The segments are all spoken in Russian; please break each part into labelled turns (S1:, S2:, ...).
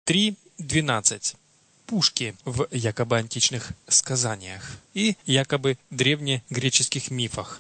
S1: 3.12. Пушки в якобы античных сказаниях и якобы древнегреческих мифах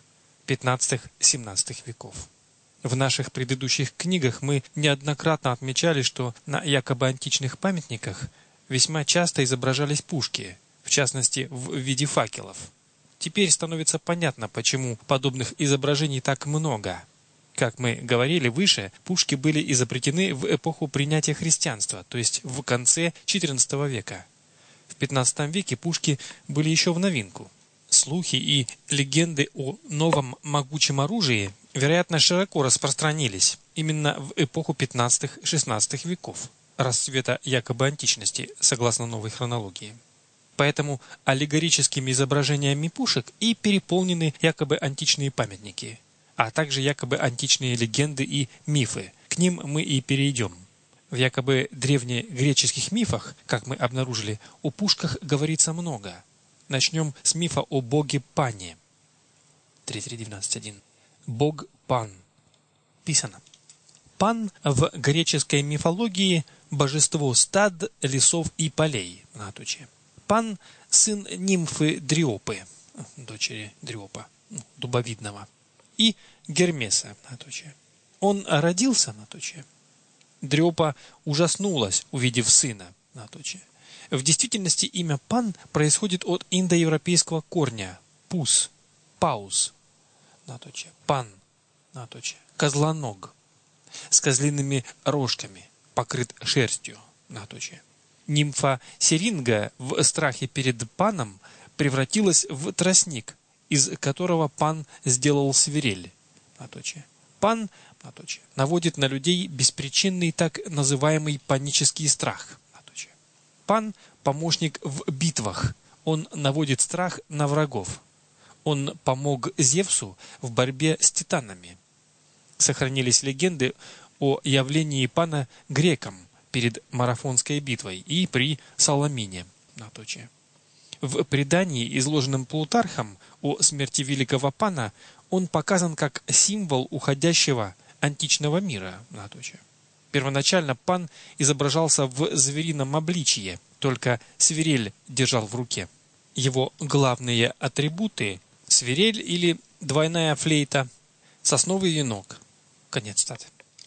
S1: 15-17 веков. В наших предыдущих книгах мы неоднократно отмечали, что на якобы античных памятниках весьма часто изображались пушки, в частности в виде факелов. Теперь становится понятно, почему подобных изображений так много. Как мы говорили выше, пушки были изобретены в эпоху принятия христианства, то есть в конце XIV века. В XV веке пушки были еще в новинку. Слухи и легенды о новом могучем оружии, вероятно, широко распространились именно в эпоху XV-XVI веков, расцвета якобы античности, согласно новой хронологии. Поэтому аллегорическими изображениями пушек и переполнены якобы античные памятники, а также якобы античные легенды и мифы. К ним мы и перейдем. В якобы древнегреческих мифах, как мы обнаружили, о пушках говорится много. Начнем с мифа о боге Пане. 3.3.19.1. Бог Пан. Писано. Пан в греческой мифологии – божество стад, лесов и полей. Пан – сын нимфы Дриопы, дочери Дриопа, дубовидного, и Гермеса. Он родился. Дриопа ужаснулась, увидев сына. В действительности имя Пан происходит от индоевропейского корня пус, паус, пан, козлоног, с козлиными рожками, покрыт шерстью. Нимфа Сиринга в страхе перед Паном превратилась в тростник, из которого Пан сделал свирель. Пан наводит на людей беспричинный так называемый панический страх. Пан – помощник в битвах, он наводит страх на врагов. Он помог Зевсу в борьбе с титанами. Сохранились легенды о явлении Пана грекам перед марафонской битвой и при Саламине. В предании, изложенном Плутархом о смерти великого Пана, он показан как символ уходящего античного мира. Первоначально Пан изображался в зверином обличье, только свирель держал в руке. Его главные атрибуты – свирель или двойная флейта, сосновый венок. Конец цитаты.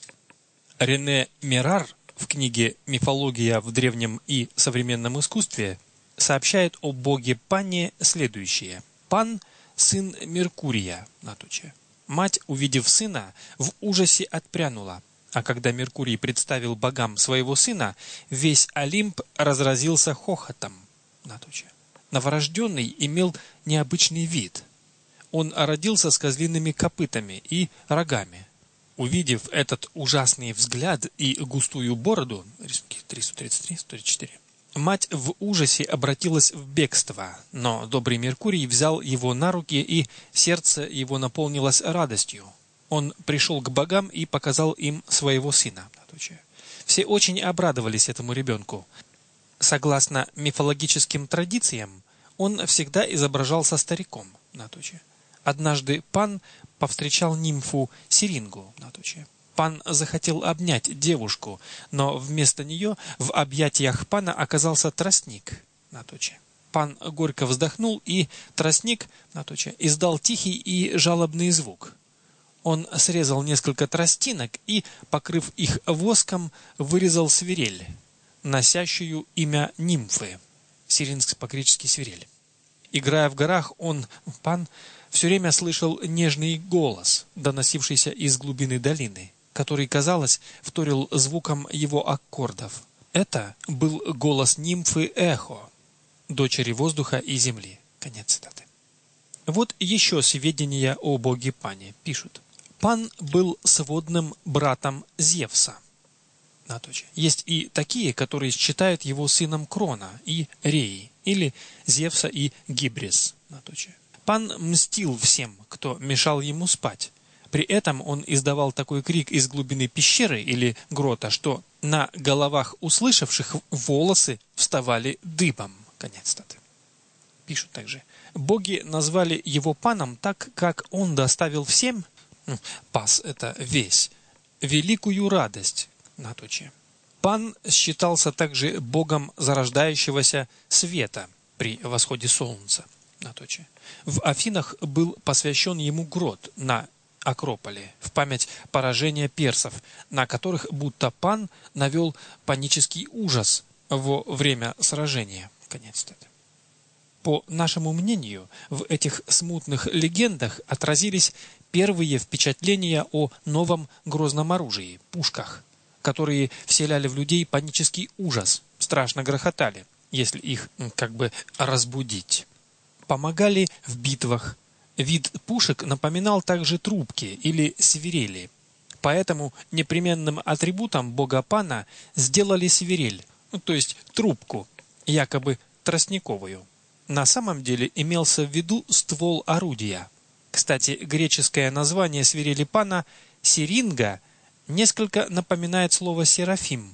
S1: Рене Мерар в книге «Мифология в древнем и современном искусстве» сообщает о боге Пане следующее. Пан – сын Меркурия. Мать, увидев сына, в ужасе отпрянула. А когда Меркурий представил богам своего сына, весь Олимп разразился хохотом. Новорожденный имел необычный вид. Он родился с козлиными копытами и рогами. Увидев этот ужасный взгляд и густую бороду, рисунки 333-104, мать в ужасе обратилась в бегство, но добрый Меркурий взял его на руки, и сердце его наполнилось радостью. Он пришел к богам и показал им своего сына. Все очень обрадовались этому ребенку. Согласно мифологическим традициям, он всегда изображался стариком. Однажды Пан повстречал нимфу Сирингу. Пан захотел обнять девушку, но вместо нее в объятиях Пана оказался тростник. Пан горько вздохнул, и тростник издал тихий и жалобный звук. Он срезал несколько тростинок и, покрыв их воском, вырезал свирель, носящую имя нимфы. Сиринск по-гречески свирель. Играя в горах, Пан, все время слышал нежный голос, доносившийся из глубины долины, который, казалось, вторил звуком его аккордов. Это был голос нимфы Эхо, дочери воздуха и земли. Конец цитаты. Вот еще сведения о боге Пане. Пишут. Пан был сводным братом Зевса. Есть и такие, которые считают его сыном Крона и Реи, или Зевса и Гибрис. Пан мстил всем, кто мешал ему спать. При этом он издавал такой крик из глубины пещеры или грота, что на головах услышавших волосы вставали дыбом. Конец цитаты. Пишут также. Боги назвали его Паном так, как он доставил всем, пас – это весь, великую радость, Пан считался также богом зарождающегося света при восходе солнца. В Афинах был посвящен ему грот на Акрополе в память поражения персов, на которых будто Пан навел панический ужас во время сражения. Конец цитаты. По нашему мнению, в этих смутных легендах отразились первые впечатления о новом грозном оружии – пушках, которые вселяли в людей панический ужас, страшно грохотали, если их разбудить. Помогали в битвах. Вид пушек напоминал также трубки или свирели. Поэтому непременным атрибутом бога Пана сделали свирель, то есть трубку, якобы тростниковую. На самом деле имелся в виду ствол орудия. Кстати, греческое название свирели Пана «сиринга» несколько напоминает слово «серафим».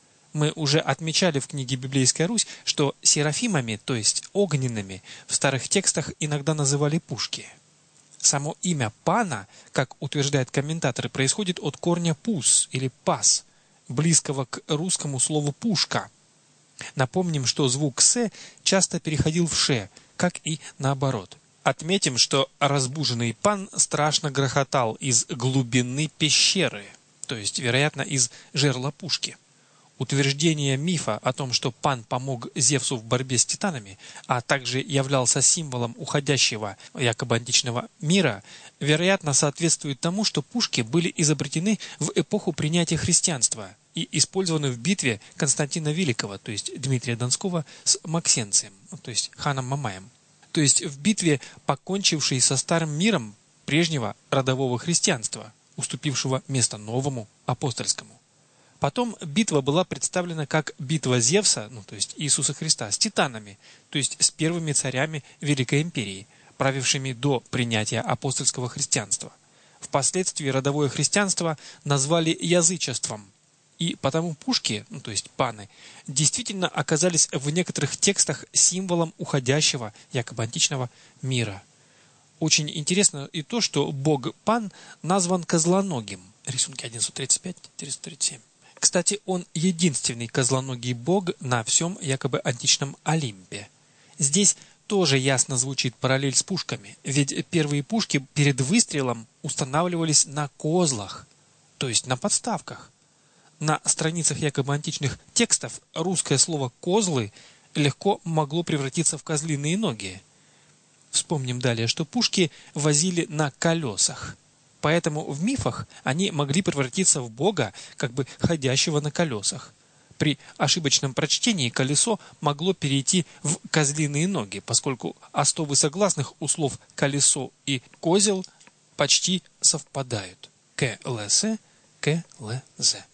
S1: Мы уже отмечали в книге «Библейская Русь», что серафимами, то есть огненными, в старых текстах иногда называли пушки. Само имя Пана, как утверждают комментаторы, происходит от корня «пус» или «пас», близкого к русскому слову «пушка». Напомним, что звук «с» часто переходил в «ш», как и наоборот. Отметим, что разбуженный Пан страшно грохотал из глубины пещеры, то есть, вероятно, из жерла пушки. Утверждение мифа о том, что Пан помог Зевсу в борьбе с титанами, а также являлся символом уходящего якобы античного мира, вероятно, соответствует тому, что пушки были изобретены в эпоху принятия христианства и использованы в битве Константина Великого, то есть Дмитрия Донского, с Максенцием, то есть ханом Мамаем. То есть в битве, покончившей со старым миром прежнего родового христианства, уступившего место новому апостольскому. Потом битва была представлена как битва Зевса, то есть Иисуса Христа, с титанами, то есть с первыми царями Великой Империи, правившими до принятия апостольского христианства. Впоследствии родовое христианство назвали язычеством, и потому пушки, то есть паны, действительно оказались в некоторых текстах символом уходящего, якобы античного мира. Очень интересно и то, что бог Пан назван козлоногим. Рисунки 135-437. Кстати, он единственный козлоногий бог на всем якобы античном Олимпе. Здесь тоже ясно звучит параллель с пушками, ведь первые пушки перед выстрелом устанавливались на козлах, то есть на подставках. На страницах якобы античных текстов русское слово «козлы» легко могло превратиться в козлиные ноги. Вспомним далее, что пушки возили на колесах. Поэтому в мифах они могли превратиться в бога, ходящего на колесах. При ошибочном прочтении колесо могло перейти в козлиные ноги, поскольку остовы согласных у слов «колесо» и «козел» почти совпадают. КЛС, КЛЗ.